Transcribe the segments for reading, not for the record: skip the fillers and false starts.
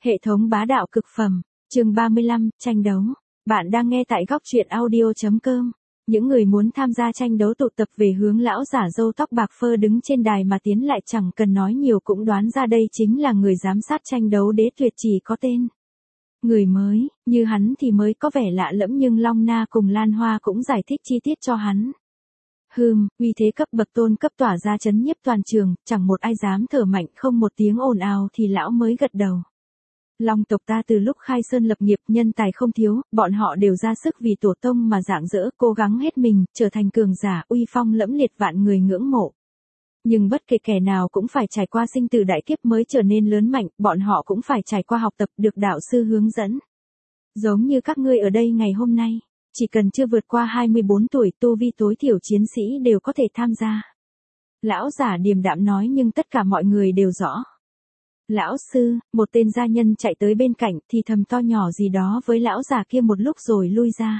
Hệ thống bá đạo cực phẩm, chương 35, tranh đấu. Bạn đang nghe tại góc truyện audio.com. Những người muốn tham gia tranh đấu tụ tập về hướng lão giả râu tóc bạc phơ đứng trên đài mà tiến lại chẳng cần nói nhiều cũng đoán ra đây chính là người giám sát tranh đấu Đế Tuyệt chỉ có tên. Người mới, như hắn thì mới có vẻ lạ lẫm nhưng Long Na cùng Lan Hoa cũng giải thích chi tiết cho hắn. Uy thế cấp bậc tôn cấp tỏa ra chấn nhiếp toàn trường, chẳng một ai dám thở mạnh không một tiếng ồn ào thì lão mới gật đầu. Long tộc ta từ lúc khai sơn lập nghiệp nhân tài không thiếu, bọn họ đều ra sức vì tổ tông mà rạng rỡ, cố gắng hết mình, trở thành cường giả, uy phong lẫm liệt vạn người ngưỡng mộ. Nhưng bất kể kẻ nào cũng phải trải qua sinh tử đại kiếp mới trở nên lớn mạnh, bọn họ cũng phải trải qua học tập được đạo sư hướng dẫn. Giống như các ngươi ở đây ngày hôm nay, chỉ cần chưa vượt qua 24 tuổi tu vi tối thiểu chiến sĩ đều có thể tham gia. Lão giả điềm đạm nói nhưng tất cả mọi người đều rõ. Lão sư, một tên gia nhân chạy tới bên cạnh thì thầm to nhỏ gì đó với lão già kia một lúc rồi lui ra.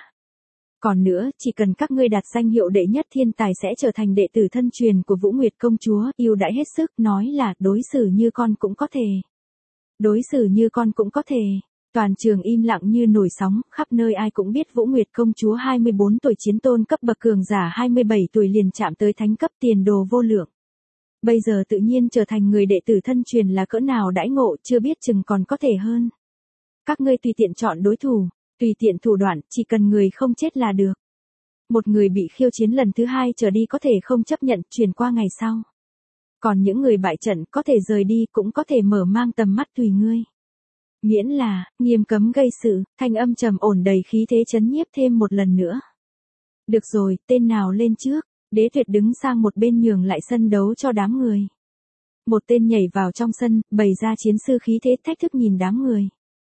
Còn nữa, chỉ cần các ngươi đạt danh hiệu đệ nhất thiên tài sẽ trở thành đệ tử thân truyền của Vũ Nguyệt công chúa, yêu đãi hết sức, nói là đối xử như con cũng có thể. Đối xử như con cũng có thể. Toàn trường im lặng như nổi sóng, khắp nơi ai cũng biết Vũ Nguyệt công chúa 24 tuổi chiến tôn cấp bậc cường giả 27 tuổi liền chạm tới thánh cấp tiền đồ vô lượng. Bây giờ tự nhiên trở thành người đệ tử thân truyền là cỡ nào đãi ngộ chưa biết chừng còn có thể hơn. Các ngươi tùy tiện chọn đối thủ, tùy tiện thủ đoạn, chỉ cần người không chết là được. Một người bị khiêu chiến lần thứ 2 trở đi có thể không chấp nhận chuyển qua ngày sau. Còn những người bại trận có thể rời đi cũng có thể mở mang tầm mắt tùy ngươi. Miễn là, nghiêm cấm gây sự, thanh âm trầm ổn đầy khí thế chấn nhiếp thêm một lần nữa. Được rồi, tên nào lên trước? Đế Tuyệt đứng sang một bên nhường lại sân đấu cho đám người. Một tên nhảy vào trong sân, bày ra chiến sư khí thế thách thức nhìn đám người.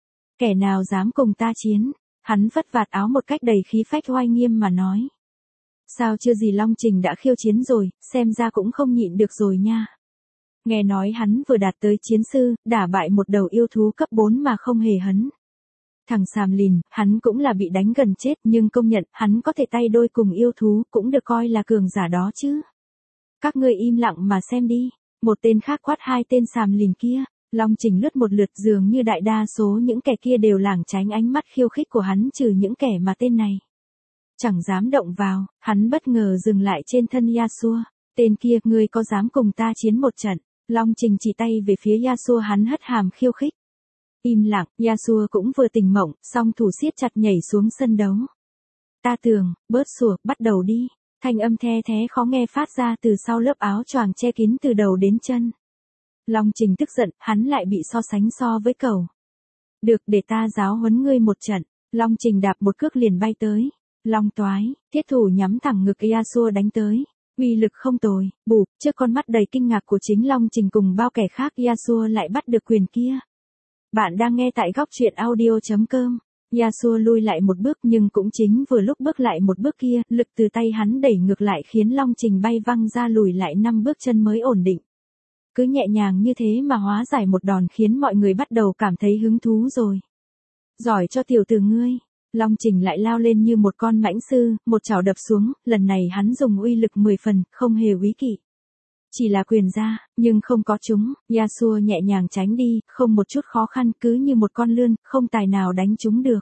Kẻ nào dám cùng ta chiến? Hắn phất vạt áo một cách đầy khí phách oai nghiêm mà nói. Sao chưa gì Long Trình đã khiêu chiến rồi, xem ra cũng không nhịn được rồi nha. Nghe nói hắn vừa đạt tới chiến sư, đả bại một đầu yêu thú cấp 4 mà không hề hấn. Thằng Sàm Lìn, hắn cũng là bị đánh gần chết nhưng công nhận hắn có thể tay đôi cùng yêu thú cũng được coi là cường giả đó chứ. Các ngươi im lặng mà xem đi, một tên khác quát hai tên Sàm Lìn kia, Long Trình lướt một lượt dường như đại đa số những kẻ kia đều lảng tránh ánh mắt khiêu khích của hắn trừ những kẻ mà tên này chẳng dám động vào, hắn bất ngờ dừng lại trên thân Yasuo, tên kia, ngươi có dám cùng ta chiến một trận? Long Trình chỉ tay về phía Yasuo hắn hất hàm khiêu khích. Im lặng, Yasuo cũng vừa tỉnh mộng, song thủ siết chặt nhảy xuống sân đấu. Ta tường, bớt sủa, bắt đầu đi. Thanh âm the thé khó nghe phát ra từ sau lớp áo choàng che kín từ đầu đến chân. Long Trình tức giận, hắn lại bị so với cẩu. Được, để ta giáo huấn ngươi một trận. Long Trình đạp một cước liền bay tới. Long toái, thiết thủ nhắm thẳng ngực Yasuo đánh tới. Uy lực không tồi, bụp, trước con mắt đầy kinh ngạc của chính Long Trình cùng bao kẻ khác Yasuo lại bắt được quyền kia. Bạn đang nghe tại góc truyện audio.com. Yasuo lui lại một bước nhưng cũng chính vừa lúc bước lại một bước kia, lực từ tay hắn đẩy ngược lại khiến Long Trình bay văng ra lùi lại 5 bước chân mới ổn định. Cứ nhẹ nhàng như thế mà hóa giải một đòn khiến mọi người bắt đầu cảm thấy hứng thú rồi. Giỏi cho tiểu tử ngươi. Long Trình lại lao lên như một con mãnh sư, một chảo đập xuống, lần này hắn dùng uy lực 10 phần, không hề úy kỵ. Chỉ là quyền ra, nhưng không có chúng, Yasuo nhẹ nhàng tránh đi, không một chút khó khăn cứ như một con lươn, không tài nào đánh chúng được.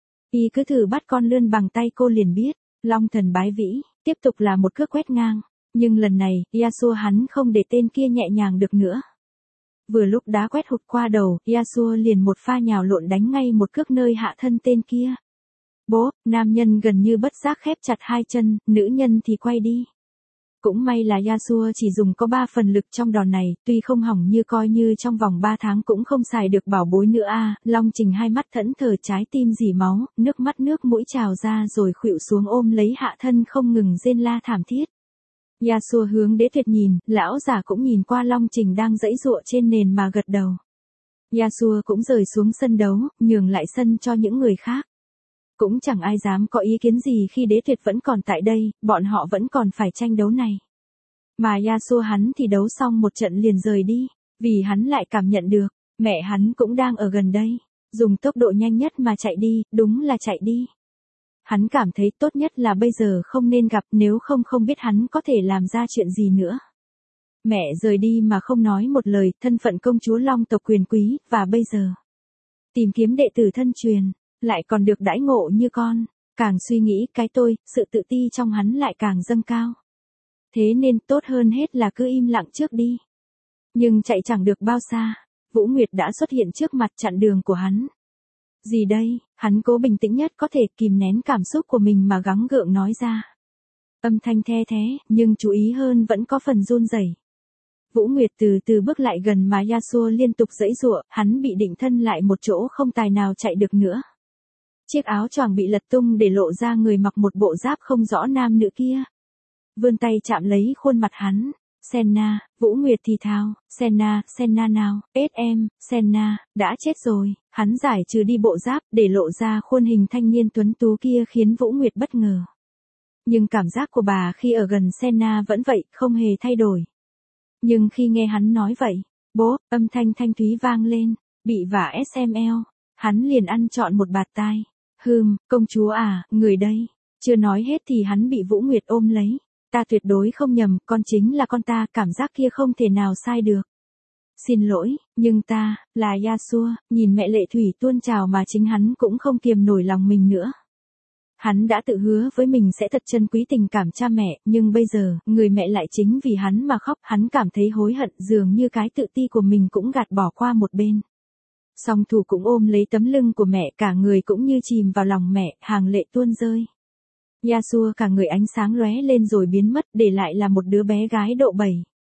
Y cứ thử bắt con lươn bằng tay cô liền biết, Long thần bái vĩ, tiếp tục là một cước quét ngang, nhưng lần này, Yasuo hắn không để tên kia nhẹ nhàng được nữa. Vừa lúc đá quét hụt qua đầu, Yasuo liền một pha nhào lộn đánh ngay một cước nơi hạ thân tên kia. Bố, nam nhân gần như bất giác khép chặt hai chân, nữ nhân thì quay đi. Cũng may là Yasuo chỉ dùng có 3 phần lực trong đòn này, tuy không hỏng như coi như trong vòng 3 tháng cũng không xài được bảo bối nữa a. Long Trình hai mắt thẫn thờ trái tim dỉ máu, nước mắt nước mũi trào ra rồi khuỵu xuống ôm lấy hạ thân không ngừng rên la thảm thiết. Yasuo hướng Đế Tuyệt nhìn, lão giả cũng nhìn qua Long Trình đang giãy giụa trên nền mà gật đầu. Yasuo cũng rời xuống sân đấu, nhường lại sân cho những người khác. Cũng chẳng ai dám có ý kiến gì khi Đế Tuyệt vẫn còn tại đây, bọn họ vẫn còn phải tranh đấu này. Mà Yasuo hắn thì đấu xong một trận liền rời đi, vì hắn lại cảm nhận được, mẹ hắn cũng đang ở gần đây, dùng tốc độ nhanh nhất mà chạy đi, đúng là chạy đi. Hắn cảm thấy tốt nhất là bây giờ không nên gặp nếu không biết hắn có thể làm ra chuyện gì nữa. Mẹ rời đi mà không nói một lời, thân phận công chúa Long tộc quyền quý, và bây giờ. tìm kiếm đệ tử thân truyền, lại còn được đãi ngộ như con. Càng suy nghĩ cái tôi, sự tự ti trong hắn lại càng dâng cao. Thế nên tốt hơn hết là cứ im lặng trước đi. Nhưng chạy chẳng được bao xa, Vũ Nguyệt đã xuất hiện trước mặt chặn đường của hắn. Gì đây? Hắn cố bình tĩnh nhất có thể kìm nén cảm xúc của mình mà gắng gượng nói ra. Âm thanh the thế, nhưng chú ý hơn vẫn có phần run rẩy. Vũ Nguyệt từ từ bước lại gần mà Yasuo liên tục giãy giụa, hắn bị định thân lại một chỗ không tài nào chạy được nữa. Chiếc áo choàng bị lật tung để lộ ra người mặc một bộ giáp không rõ nam nữ kia. Vươn tay chạm lấy khuôn mặt hắn. Senna, Vũ Nguyệt thì thào, Senna nào, em, Senna, đã chết rồi. Hắn giải trừ đi bộ giáp để lộ ra khuôn hình thanh niên tuấn tú kia khiến Vũ Nguyệt bất ngờ. Nhưng cảm giác của bà khi ở gần Senna vẫn vậy, không hề thay đổi. Nhưng khi nghe hắn nói vậy, bố, âm thanh thanh thúy vang lên, bị vả SML, hắn liền ăn trọn một bạt tai. Công chúa à, người đây. Chưa nói hết thì hắn bị Vũ Nguyệt ôm lấy. Ta tuyệt đối không nhầm, con chính là con ta, cảm giác kia không thể nào sai được. Xin lỗi, nhưng ta, là Yasuo, nhìn mẹ lệ thủy tuôn trào mà chính hắn cũng không kiềm nổi lòng mình nữa. Hắn đã tự hứa với mình sẽ thật trân quý tình cảm cha mẹ, nhưng bây giờ, người mẹ lại chính vì hắn mà khóc, hắn cảm thấy hối hận dường như cái tự ti của mình cũng gạt bỏ qua một bên. Song thủ cũng ôm lấy tấm lưng của mẹ, cả người cũng như chìm vào lòng mẹ, hàng lệ tuôn rơi. Yasuo cả người ánh sáng lóe lên rồi biến mất, để lại là một đứa bé gái độ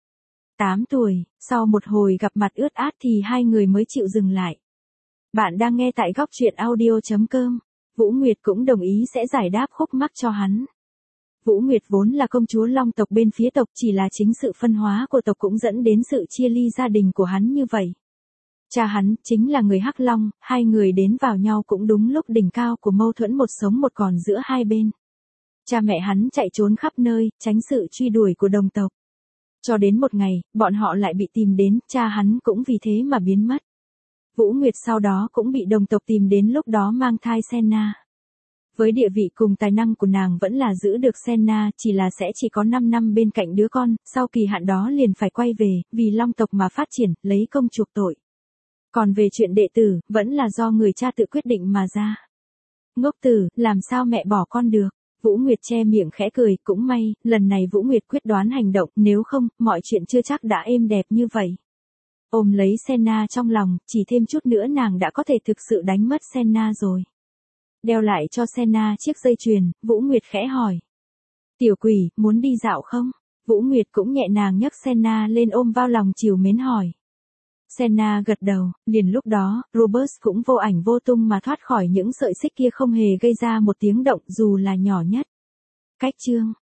7-8 tuổi, sau một hồi gặp mặt ướt át thì hai người mới chịu dừng lại. Bạn đang nghe tại góc truyện audio.com. Vũ Nguyệt cũng đồng ý sẽ giải đáp khúc mắc cho hắn. Vũ Nguyệt vốn là công chúa Long tộc bên phía tộc, chỉ là chính sự phân hóa của tộc cũng dẫn đến sự chia ly gia đình của hắn như vậy. Cha hắn chính là người Hắc Long, hai người đến vào nhau cũng đúng lúc đỉnh cao của mâu thuẫn một sống một còn giữa hai bên. Cha mẹ hắn chạy trốn khắp nơi, tránh sự truy đuổi của đồng tộc. Cho đến một ngày, bọn họ lại bị tìm đến, cha hắn cũng vì thế mà biến mất. Vũ Nguyệt sau đó cũng bị đồng tộc tìm đến, lúc đó mang thai Senna. Với địa vị cùng tài năng của nàng vẫn là giữ được Senna, chỉ là sẽ chỉ có 5 năm bên cạnh đứa con, sau kỳ hạn đó liền phải quay về, vì Long tộc mà phát triển, lấy công chuộc tội. Còn về chuyện đệ tử, vẫn là do người cha tự quyết định mà ra. Ngốc tử, làm sao mẹ bỏ con được? Vũ Nguyệt che miệng khẽ cười, cũng may, lần này Vũ Nguyệt quyết đoán hành động, nếu không, mọi chuyện chưa chắc đã êm đẹp như vậy. Ôm lấy Senna trong lòng, chỉ thêm chút nữa nàng đã có thể thực sự đánh mất Senna rồi. Đeo lại cho Senna chiếc dây chuyền, Vũ Nguyệt khẽ hỏi. Tiểu quỷ, muốn đi dạo không? Vũ Nguyệt cũng nhẹ nhàng nhấc Senna lên ôm vào lòng trìu mến hỏi. Senna gật đầu, liền lúc đó, Robert cũng vô ảnh vô tung mà thoát khỏi những sợi xích kia, không hề gây ra một tiếng động dù là nhỏ nhất. Cách chương